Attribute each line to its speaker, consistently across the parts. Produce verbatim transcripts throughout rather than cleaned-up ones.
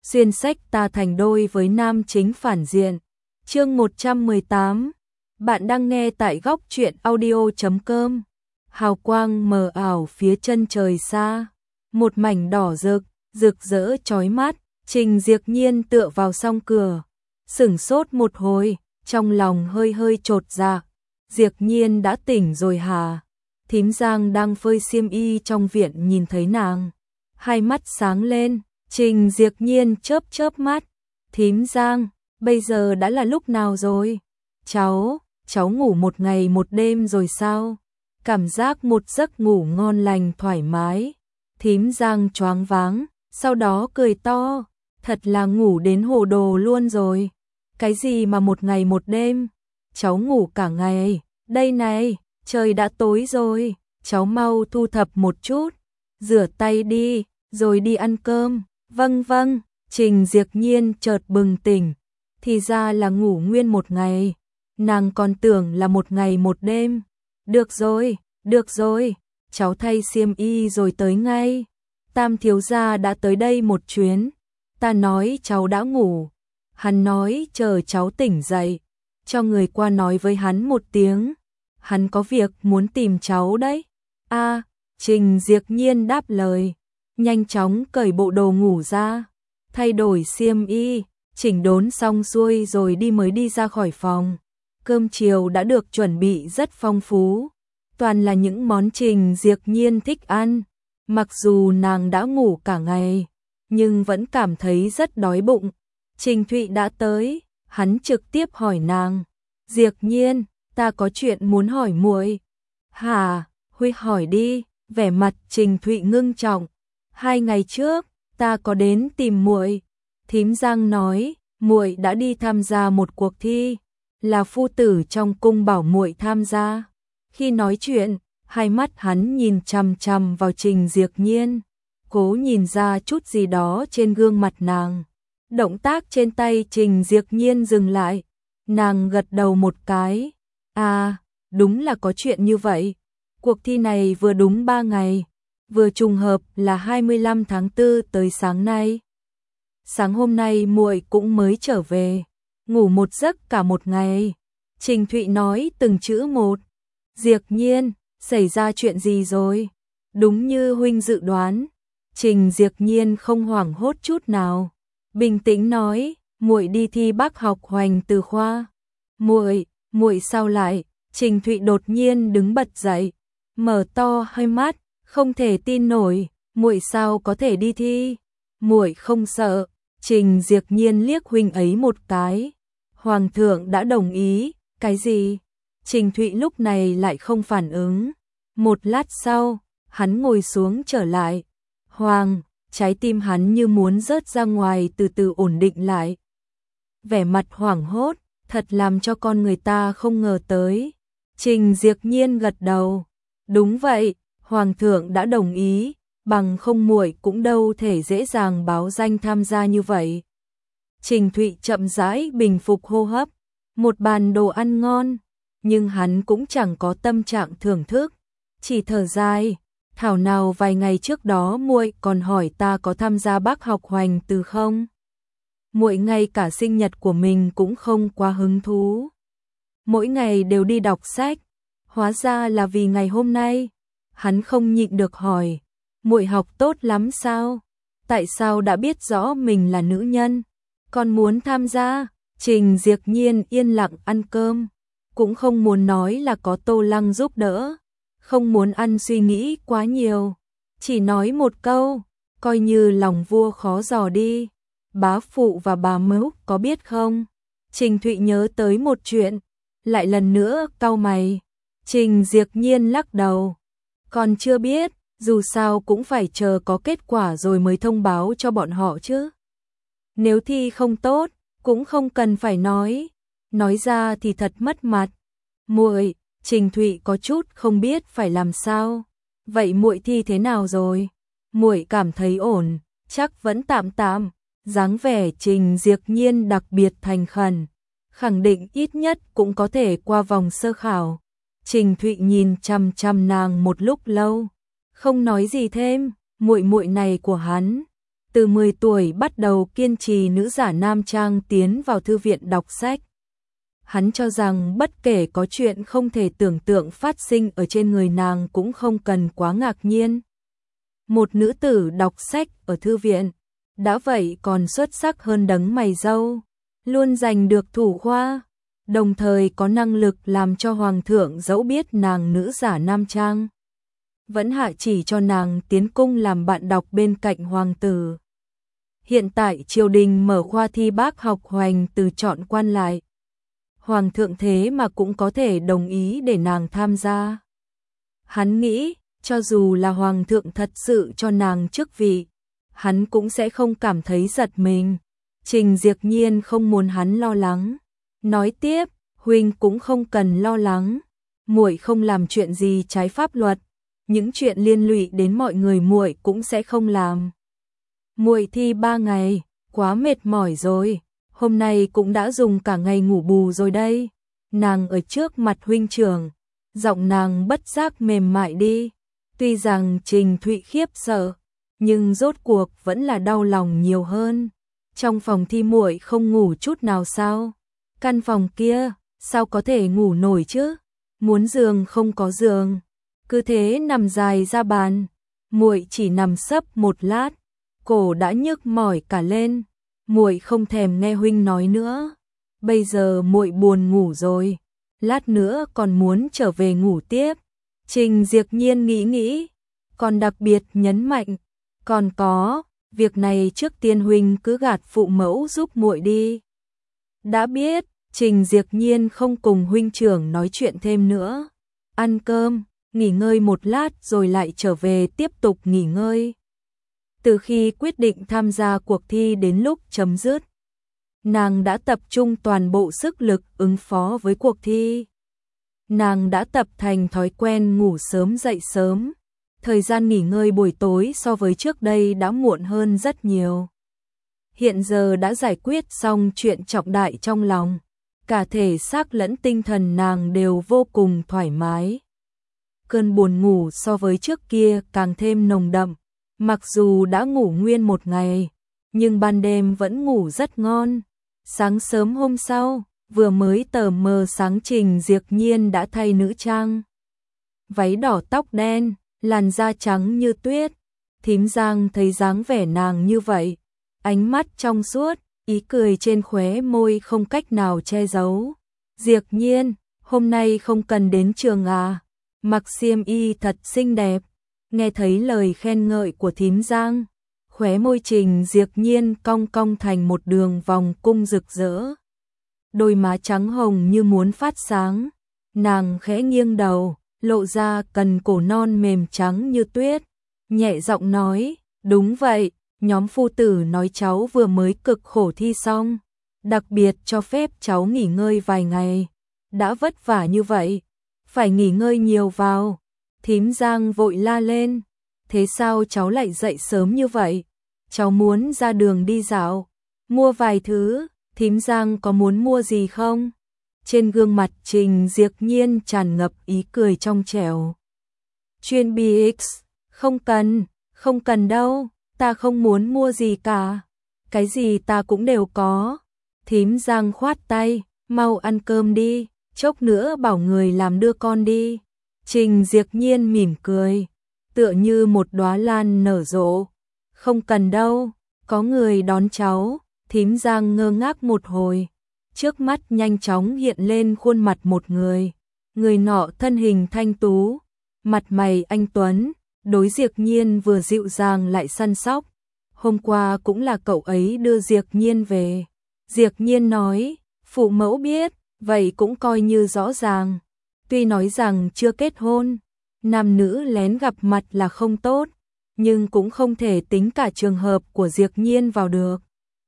Speaker 1: xuyên sách ta thành đôi với nam chính phản diện. Chương một trăm mười tám. Bạn đang nghe tại góc truyện audio chấm com. Hào quang mờ ảo phía chân trời xa, một mảnh đỏ rực, rực rỡ chói mắt. Trình Diệp Nhiên tựa vào song cửa, sửng sốt một hồi, trong lòng hơi hơi chột dạ. Diệp Nhiên đã tỉnh rồi hả? Thím Giang đang phơi xiêm y trong viện nhìn thấy nàng, hai mắt sáng lên. Trình Diệp Nhiên chớp chớp mắt. Thím Giang, bây giờ đã là lúc nào rồi? Cháu, cháu ngủ một ngày một đêm rồi sao? Cảm giác một giấc ngủ ngon lành thoải mái. Thím Giang choáng váng, sau đó cười to. Thật là ngủ đến hồ đồ luôn rồi. Cái gì mà một ngày một đêm? Cháu ngủ cả ngày. Đây này, trời đã tối rồi. Cháu mau thu thập một chút, rửa tay đi, rồi đi ăn cơm. Vâng vâng. Trình Diệp Nhiên chợt bừng tỉnh. Thì ra là ngủ nguyên một ngày. Nàng còn tưởng là một ngày một đêm. Được rồi, được rồi. Cháu thay xiêm y rồi tới ngay. Tam thiếu gia đã tới đây một chuyến. Ta nói cháu đã ngủ. Hắn nói chờ cháu tỉnh dậy, cho người qua nói với hắn một tiếng. Hắn có việc muốn tìm cháu đấy. A, à, Trình Diệp Nhiên đáp lời. Nhanh chóng cởi bộ đồ ngủ ra, thay đổi xiêm y, chỉnh đốn xong xuôi rồi đi mới đi ra khỏi phòng. Cơm chiều đã được chuẩn bị rất phong phú, toàn là những món Trình Diệp Nhiên thích ăn. Mặc dù nàng đã ngủ cả ngày, nhưng vẫn cảm thấy rất đói bụng. Trình Thụy đã tới, hắn trực tiếp hỏi nàng. Diệp Nhiên, ta có chuyện muốn hỏi muội. Hả, Huy hỏi đi. Vẻ mặt Trình Thụy ngưng trọng. Hai ngày trước, ta có đến tìm muội. Thím Giang nói, muội đã đi tham gia một cuộc thi, là phu tử trong cung bảo muội tham gia. Khi nói chuyện, hai mắt hắn nhìn chằm chằm vào Trình Diệp Nhiên, cố nhìn ra chút gì đó trên gương mặt nàng. Động tác trên tay Trình Diệp Nhiên dừng lại, nàng gật đầu một cái. À, đúng là có chuyện như vậy. Cuộc thi này vừa đúng ba ngày, vừa trùng hợp là hai mươi lăm tháng tư tới sáng nay. Sáng hôm nay muội cũng mới trở về, ngủ một giấc cả một ngày. Trình Thụy nói từng chữ một. Diệp Nhiên, xảy ra chuyện gì rồi? Đúng như huynh dự đoán. Trình Diệp Nhiên không hoảng hốt chút nào, bình tĩnh nói, muội đi thi Bác học Hoành từ khoa. Muội, muội sao lại? Trình Thụy đột nhiên đứng bật dậy, mở to hai mắt, không thể tin nổi, muội sao có thể đi thi? Muội không sợ? Trình Diệp Nhiên liếc huynh ấy một cái. Hoàng thượng đã đồng ý. Cái gì? Trình Thụy lúc này lại không phản ứng. Một lát sau, hắn ngồi xuống trở lại. Hoàng, trái tim hắn như muốn rớt ra ngoài, từ từ ổn định lại. Vẻ mặt hoảng hốt, thật làm cho con người ta không ngờ tới. Trình Diệp Nhiên gật đầu. Đúng vậy, Hoàng thượng đã đồng ý, bằng không muội cũng đâu thể dễ dàng báo danh tham gia như vậy. Trình Thụy chậm rãi bình phục hô hấp, một bàn đồ ăn ngon, nhưng hắn cũng chẳng có tâm trạng thưởng thức, chỉ thở dài. Thảo nào vài ngày trước đó muội còn hỏi ta có tham gia Bác học Hoành từ không? Muội ngay cả sinh nhật của mình cũng không quá hứng thú, mỗi ngày đều đi đọc sách. Hóa ra là vì ngày hôm nay. Hắn không nhịn được hỏi, muội học tốt lắm sao? Tại sao đã biết rõ mình là nữ nhân, còn muốn tham gia? Trình Diệp Nhiên yên lặng ăn cơm, cũng không muốn nói là có Tô Lăng giúp đỡ, không muốn ăn suy nghĩ quá nhiều, chỉ nói một câu, coi như lòng vua khó dò đi. Bá phụ và bà mẫu có biết không? Trình Thụy nhớ tới một chuyện, lại lần nữa cau mày. Trình Diệp Nhiên lắc đầu. Còn chưa biết, dù sao cũng phải chờ có kết quả rồi mới thông báo cho bọn họ chứ. Nếu thi không tốt, cũng không cần phải nói. Nói ra thì thật mất mặt. Muội, Trình Thụy có chút không biết phải làm sao. Vậy muội thi thế nào rồi? Muội cảm thấy ổn, chắc vẫn tạm tạm. Dáng vẻ Trình Diệp Nhiên đặc biệt thành khẩn, khẳng định ít nhất cũng có thể qua vòng sơ khảo. Trình Thụy nhìn chằm chằm nàng một lúc lâu, không nói gì thêm. Muội muội này của hắn, từ mười tuổi bắt đầu kiên trì nữ giả nam trang tiến vào thư viện đọc sách. Hắn cho rằng bất kể có chuyện không thể tưởng tượng phát sinh ở trên người nàng cũng không cần quá ngạc nhiên. Một nữ tử đọc sách ở thư viện, đã vậy còn xuất sắc hơn đấng mày râu, luôn giành được thủ khoa, đồng thời có năng lực làm cho hoàng thượng dẫu biết nàng nữ giả nam trang, vẫn hạ chỉ cho nàng tiến cung làm bạn đọc bên cạnh hoàng tử. Hiện tại triều đình mở khoa thi bác học hoành từ chọn quan lại. Hoàng thượng thế mà cũng có thể đồng ý để nàng tham gia. Hắn nghĩ, cho dù là hoàng thượng thật sự cho nàng chức vị, hắn cũng sẽ không cảm thấy giật mình. Trình Diệp Nhiên không muốn hắn lo lắng. Nói tiếp, huynh cũng không cần lo lắng. Muội không làm chuyện gì trái pháp luật, những chuyện liên lụy đến mọi người muội cũng sẽ không làm. Muội thi ba ngày, quá mệt mỏi rồi, hôm nay cũng đã dùng cả ngày ngủ bù rồi đây. Nàng ở trước mặt huynh trưởng, giọng nàng bất giác mềm mại đi. Tuy rằng Trình Thụy khiếp sợ, nhưng rốt cuộc vẫn là đau lòng nhiều hơn. Trong phòng thi muội không ngủ chút nào sao? Căn phòng kia, sao có thể ngủ nổi chứ? Muốn giường không có giường, cứ thế nằm dài ra bàn. Muội chỉ nằm sấp một lát, cổ đã nhức mỏi cả lên. Muội không thèm nghe huynh nói nữa. Bây giờ muội buồn ngủ rồi, lát nữa còn muốn trở về ngủ tiếp. Trình Diệp Nhiên nghĩ nghĩ, còn đặc biệt nhấn mạnh, còn có, việc này trước tiên huynh cứ gạt phụ mẫu giúp muội đi. Đã biết. Trình Diệp Nhiên không cùng huynh trưởng nói chuyện thêm nữa. Ăn cơm, nghỉ ngơi một lát rồi lại trở về tiếp tục nghỉ ngơi. Từ khi quyết định tham gia cuộc thi đến lúc chấm dứt, nàng đã tập trung toàn bộ sức lực ứng phó với cuộc thi. Nàng đã tập thành thói quen ngủ sớm dậy sớm. Thời gian nghỉ ngơi buổi tối so với trước đây đã muộn hơn rất nhiều. Hiện giờ đã giải quyết xong chuyện trọng đại trong lòng. Cả thể xác lẫn tinh thần nàng đều vô cùng thoải mái. Cơn buồn ngủ so với trước kia càng thêm nồng đậm. Mặc dù đã ngủ nguyên một ngày, nhưng ban đêm vẫn ngủ rất ngon. Sáng sớm hôm sau, vừa mới tờ mờ sáng Trình Diệp Nhiên đã thay nữ trang. Váy đỏ tóc đen, làn da trắng như tuyết. Thím Giang thấy dáng vẻ nàng như vậy, ánh mắt trong suốt, ý cười trên khóe môi không cách nào che giấu. Diệp Nhiên, hôm nay không cần đến trường à? Mặc xiêm y thật xinh đẹp. Nghe thấy lời khen ngợi của thím Giang, khóe môi Trình Diệp Nhiên cong cong thành một đường vòng cung rực rỡ. Đôi má trắng hồng như muốn phát sáng. Nàng khẽ nghiêng đầu, lộ ra cần cổ non mềm trắng như tuyết. Nhẹ giọng nói, đúng vậy. Nhóm phu tử nói cháu vừa mới cực khổ thi xong, đặc biệt cho phép cháu nghỉ ngơi vài ngày. Đã vất vả như vậy, phải nghỉ ngơi nhiều vào. Thím Giang vội la lên, thế sao cháu lại dậy sớm như vậy? Cháu muốn ra đường đi dạo, mua vài thứ. Thím Giang có muốn mua gì không? Trên gương mặt Trình Diệp Nhiên tràn ngập ý cười trong trẻo. Chuyên bê ích, không cần, không cần đâu. Ta không muốn mua gì cả. Cái gì ta cũng đều có. Thím Giang khoát tay, mau ăn cơm đi, chốc nữa bảo người làm đưa con đi. Trình Diệp Nhiên mỉm cười, tựa như một đóa lan nở rộ. Không cần đâu, có người đón cháu. Thím Giang ngơ ngác một hồi, trước mắt nhanh chóng hiện lên khuôn mặt một người. Người nọ thân hình thanh tú, mặt mày anh tuấn. Đối Diệp Nhiên vừa dịu dàng lại săn sóc. Hôm qua cũng là cậu ấy đưa Diệp Nhiên về. Diệp Nhiên nói, phụ mẫu biết, vậy cũng coi như rõ ràng. Tuy nói rằng chưa kết hôn, nam nữ lén gặp mặt là không tốt, nhưng cũng không thể tính cả trường hợp của Diệp Nhiên vào được.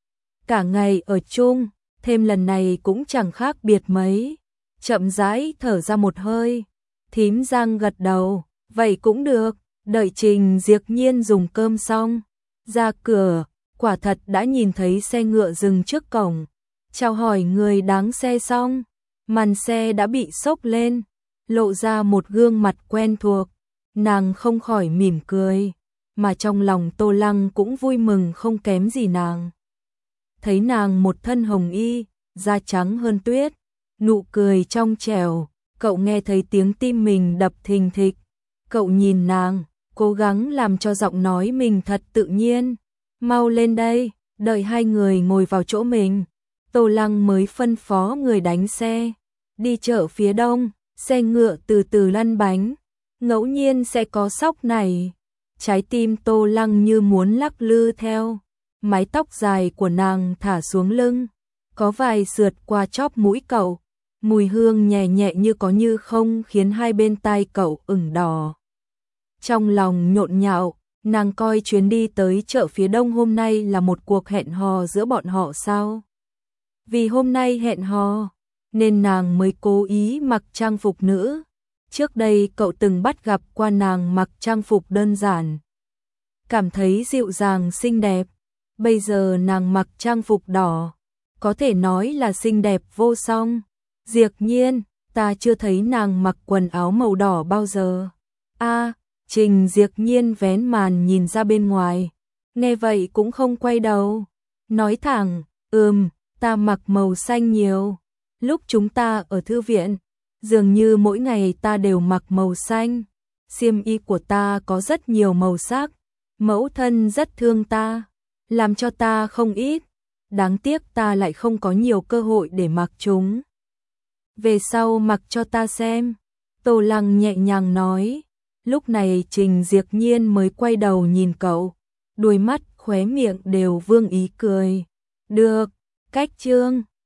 Speaker 1: Cả ngày ở chung, thêm lần này cũng chẳng khác biệt mấy. Chậm rãi thở ra một hơi, thím Giang gật đầu, vậy cũng được. Đợi Trình Diệp Nhiên dùng cơm xong, ra cửa, quả thật đã nhìn thấy xe ngựa dừng trước cổng. Chào hỏi người đáng xe xong, màn xe đã bị xốc lên, lộ ra một gương mặt quen thuộc. Nàng không khỏi mỉm cười, mà trong lòng Tô Lăng cũng vui mừng không kém gì nàng. Thấy nàng một thân hồng y, da trắng hơn tuyết, nụ cười trong trẻo, cậu nghe thấy tiếng tim mình đập thình thịch. Cậu nhìn nàng, cố gắng làm cho giọng nói mình thật tự nhiên. Mau lên đây, đợi hai người ngồi vào chỗ mình. Tô Lăng mới phân phó người đánh xe. Đi chợ phía đông, xe ngựa từ từ lăn bánh. Ngẫu nhiên sẽ có sóc này. Trái tim Tô Lăng như muốn lắc lư theo. Mái tóc dài của nàng thả xuống lưng. Có vài sượt qua chóp mũi cậu. Mùi hương nhẹ nhẹ như có như không khiến hai bên tai cậu ửng đỏ. Trong lòng nhộn nhạo, nàng coi chuyến đi tới chợ phía đông hôm nay là một cuộc hẹn hò giữa bọn họ sao? Vì hôm nay hẹn hò, nên nàng mới cố ý mặc trang phục nữ. Trước đây cậu từng bắt gặp qua nàng mặc trang phục đơn giản. Cảm thấy dịu dàng xinh đẹp. Bây giờ nàng mặc trang phục đỏ. Có thể nói là xinh đẹp vô song. Diệp Nhiên, ta chưa thấy nàng mặc quần áo màu đỏ bao giờ. A, Trình Diệp Nhiên vén màn nhìn ra bên ngoài. Nghe vậy cũng không quay đầu. Nói thẳng, ừm, ta mặc màu xanh nhiều. Lúc chúng ta ở thư viện, dường như mỗi ngày ta đều mặc màu xanh. Xiêm y của ta có rất nhiều màu sắc. Mẫu thân rất thương ta, làm cho ta không ít. Đáng tiếc ta lại không có nhiều cơ hội để mặc chúng. Về sau mặc cho ta xem. Tô Lăng nhẹ nhàng nói. Lúc này Trình Diệp Nhiên mới quay đầu nhìn cậu. Đôi mắt khóe miệng đều vương ý cười. Được, cách chương.